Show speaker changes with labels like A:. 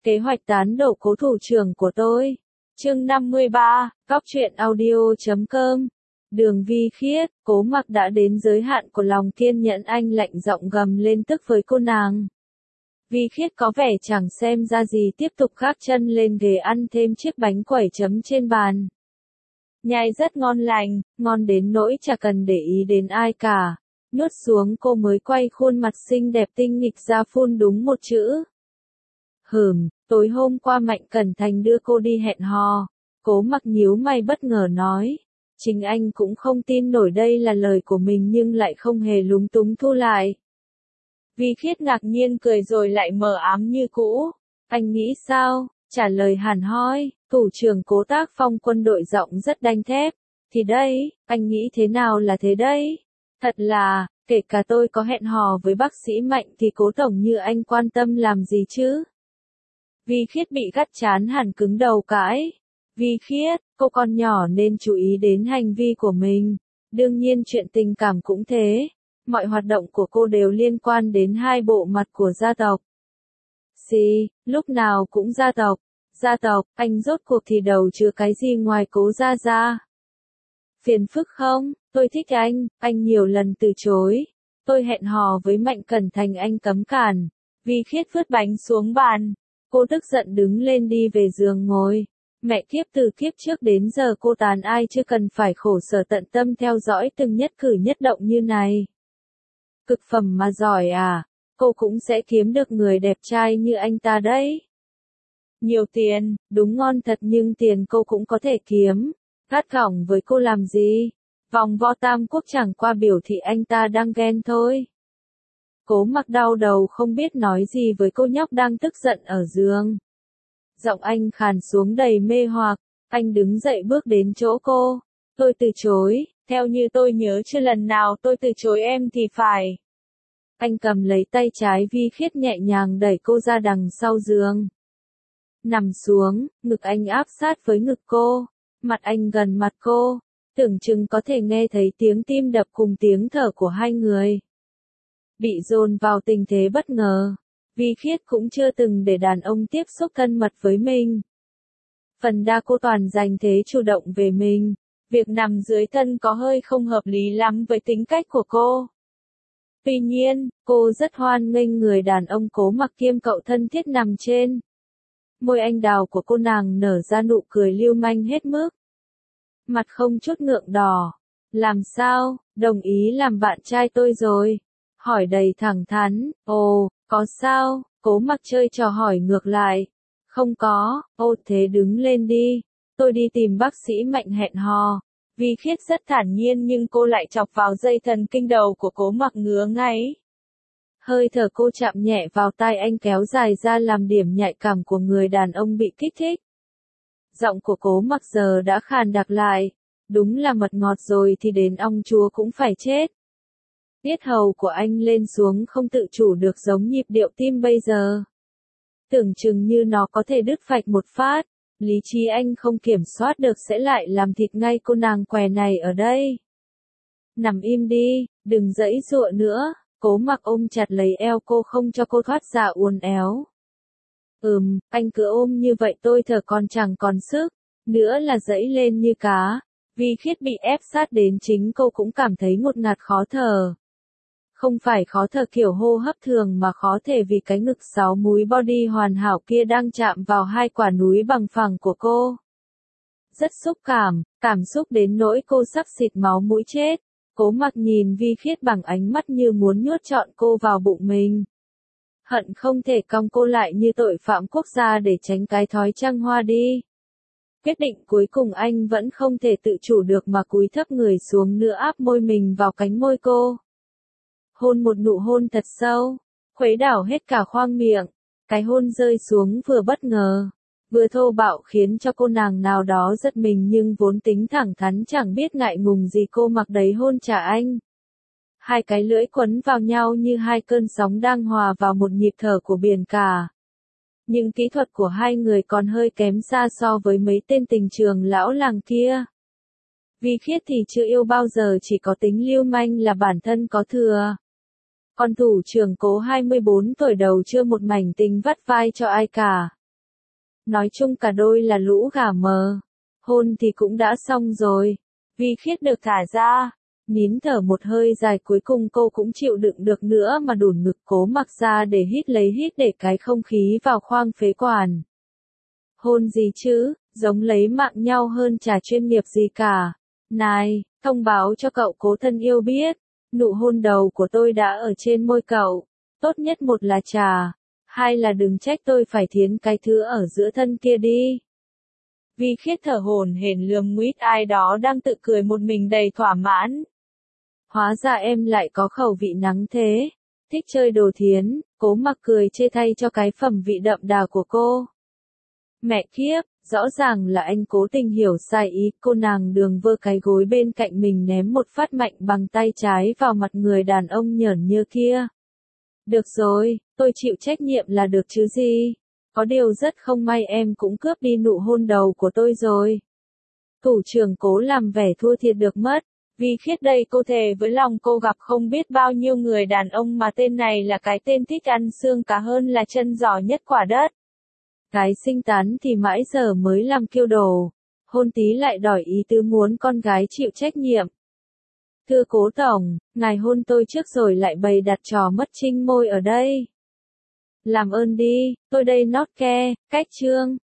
A: Kế hoạch tán đổ cố thủ trưởng của tôi. Chương 53, Góc truyện audio.com. Đường Vi Khiết, Cố Mặc đã đến giới hạn của lòng kiên nhẫn, anh lạnh giọng gầm lên tức với cô nàng. Vi Khiết có vẻ chẳng xem ra gì, tiếp tục gác chân lên ghế ăn thêm chiếc bánh quẩy chấm trên bàn. Nhai rất ngon lành, ngon đến nỗi chả cần để ý đến ai cả. Nuốt xuống cô mới quay khuôn mặt xinh đẹp tinh nghịch ra phun đúng một chữ. Tối hôm qua Mạnh Cẩn Thành đưa cô đi hẹn hò. Cố Mặc nhíu mày bất ngờ nói. Chính anh cũng không tin nổi đây là lời của mình nhưng lại không hề lúng túng thu lại. Vi Khiết ngạc nhiên cười rồi lại mờ ám như cũ. Anh nghĩ sao? Trả lời hẳn hoi, thủ trưởng Cố Tác Phong quân đội giọng rất đanh thép. Thì đây, anh nghĩ thế nào là thế đấy? Thật là, kể cả tôi có hẹn hò với bác sĩ Mạnh thì Cố tổng như anh quan tâm làm gì chứ? Vi Khiết bị gắt chán hẳn cứng đầu cãi. Vi Khiết, cô còn nhỏ nên chú ý đến hành vi của mình. Đương nhiên chuyện tình cảm cũng thế. Mọi hoạt động của cô đều liên quan đến hai bộ mặt của gia tộc. Lúc nào cũng gia tộc. Gia tộc, anh rốt cuộc thì đầu chứa cái gì ngoài Cố gia gia? Phiền phức không? Tôi thích anh nhiều lần từ chối. Tôi hẹn hò với Mạnh Cẩn Thành anh cấm cản. Vi Khiết vứt bánh xuống bàn. Cô tức giận đứng lên đi về giường ngồi. Mẹ kiếp, từ kiếp trước đến giờ cô tán ai chưa cần phải khổ sở tận tâm theo dõi từng nhất cử nhất động như này. Cực phẩm mà giỏi à, cô cũng sẽ kiếm được người đẹp trai như anh ta đấy. Nhiều tiền, đúng ngon thật nhưng tiền cô cũng có thể kiếm. Gắt gỏng với cô làm gì? Vòng vo tam quốc chẳng qua biểu thị anh ta đang ghen thôi. Cố Mặc đau đầu không biết nói gì với cô nhóc đang tức giận ở giường. Giọng anh khàn xuống đầy mê hoặc, anh đứng dậy bước đến chỗ cô. Tôi từ chối, theo như tôi nhớ chưa lần nào tôi từ chối em thì phải. Anh cầm lấy tay trái Vi Khiết nhẹ nhàng đẩy cô ra đằng sau giường. Nằm xuống, ngực anh áp sát với ngực cô, mặt anh gần mặt cô, tưởng chừng có thể nghe thấy tiếng tim đập cùng tiếng thở của hai người. Bị dồn vào tình thế bất ngờ, Vi Khiết cũng chưa từng để đàn ông tiếp xúc thân mật với mình. Phần đa cô toàn dành thế chủ động về mình, việc nằm dưới thân có hơi không hợp lý lắm với tính cách của cô. Tuy nhiên, cô rất hoan nghênh người đàn ông Cố Mặc kiêm cậu thân thiết nằm trên. Môi anh đào của cô nàng nở ra nụ cười lưu manh hết mức. Mặt không chút ngượng đỏ. Làm sao, đồng ý làm bạn trai tôi rồi? Hỏi đầy thẳng thắn. Ồ, có sao? Cố Mặc chơi trò hỏi ngược lại. Không có. Ô thế đứng lên đi. Tôi đi tìm bác sĩ Mạnh hẹn hò. Vi Khiết rất thản nhiên nhưng cô lại chọc vào dây thần kinh đầu của Cố Mặc ngứa ngáy. Hơi thở cô chạm nhẹ vào tai anh kéo dài ra làm điểm nhạy cảm của người đàn ông bị kích thích. Giọng của Cố Mặc giờ đã khàn đặc lại. Đúng là mật ngọt rồi thì đến ong chúa cũng phải chết. Tiết hầu của anh lên xuống không tự chủ được giống nhịp điệu tim bây giờ. Tưởng chừng như nó có thể đứt phạch một phát. Lý trí anh không kiểm soát được sẽ lại làm thịt ngay cô nàng què này ở đây. Nằm im đi, đừng giãy giụa nữa. Cố Mặc ôm chặt lấy eo cô không cho cô thoát ra uốn éo. Anh cứ ôm như vậy tôi thở còn chẳng còn sức, nữa là giãy lên như cá. Vi Khiết bị ép sát đến chính cô cũng cảm thấy ngột ngạt khó thở. Không phải khó thở kiểu hô hấp thường mà khó thể vì cái ngực 6 múi body hoàn hảo kia đang chạm vào hai quả núi bằng phẳng của cô. Rất xúc cảm xúc đến nỗi cô sắp xịt máu mũi chết. Cố Mặc nhìn Vi Khiết bằng ánh mắt như muốn nuốt trọn cô vào bụng mình. Hận không thể cong cô lại như tội phạm quốc gia để tránh cái thói trăng hoa đi. Quyết định cuối cùng anh vẫn không thể tự chủ được mà cúi thấp người xuống nữa áp môi mình vào cánh môi cô. Hôn một nụ hôn thật sâu, khuấy đảo hết cả khoang miệng. Cái hôn rơi xuống vừa bất ngờ, vừa thô bạo khiến cho cô nàng nào đó giật mình nhưng vốn tính thẳng thắn chẳng biết ngại ngùng gì cô mặc đấy hôn trả anh. Hai cái lưỡi quấn vào nhau như hai cơn sóng đang hòa vào một nhịp thở của biển cả. Nhưng kỹ thuật của hai người còn hơi kém xa so với mấy tên tình trường lão làng kia. Vi Khiết thì chưa yêu bao giờ, chỉ có tính lưu manh là bản thân có thừa. Còn thủ trưởng Cố 24 tuổi đầu chưa một mảnh tình vắt vai cho ai cả. Nói chung cả đôi là lũ gà mờ. Hôn thì cũng đã xong rồi. Vi Khiết được thả ra. Nín thở một hơi dài cuối cùng cô cũng chịu đựng được nữa mà đủn ngực Cố Mặc ra để hít để cái không khí vào khoang phế quản. Hôn gì chứ, giống lấy mạng nhau hơn chả chuyên nghiệp gì cả. Này, thông báo cho cậu cố thân yêu biết, nụ hôn đầu của tôi đã ở trên môi cậu. Tốt nhất một là trà, hai là đừng trách tôi phải thiến cái thứ ở giữa thân kia đi. Vi Khiết thở hổn hển lườm nguýt ai đó đang tự cười một mình đầy thỏa mãn. Hóa ra em lại có khẩu vị nắng thế, thích chơi đồ thiến, Cố Mặc cười chê thay cho cái phẩm vị đậm đà của cô. Mẹ kiếp, rõ ràng là anh cố tình hiểu sai ý, cô nàng Đường vơ cái gối bên cạnh mình ném một phát mạnh bằng tay trái vào mặt người đàn ông nhởn nhơ kia. Được rồi, tôi chịu trách nhiệm là được chứ gì. Có điều rất không may em cũng cướp đi nụ hôn đầu của tôi rồi. Thủ trưởng Cố làm vẻ thua thiệt được mất. Vi Khiết đây cô thề với lòng cô gặp không biết bao nhiêu người đàn ông mà tên này là cái tên thích ăn xương cá hơn là chân giò nhất quả đất. Cái sinh tán thì mãi giờ mới làm kiêu đồ. Hôn tí lại đòi ý tứ muốn con gái chịu trách nhiệm. Thưa Cố tổng, ngài hôn tôi trước rồi lại bày đặt trò mất trinh môi ở đây. Làm ơn đi, tôi đây not ke, cách chương.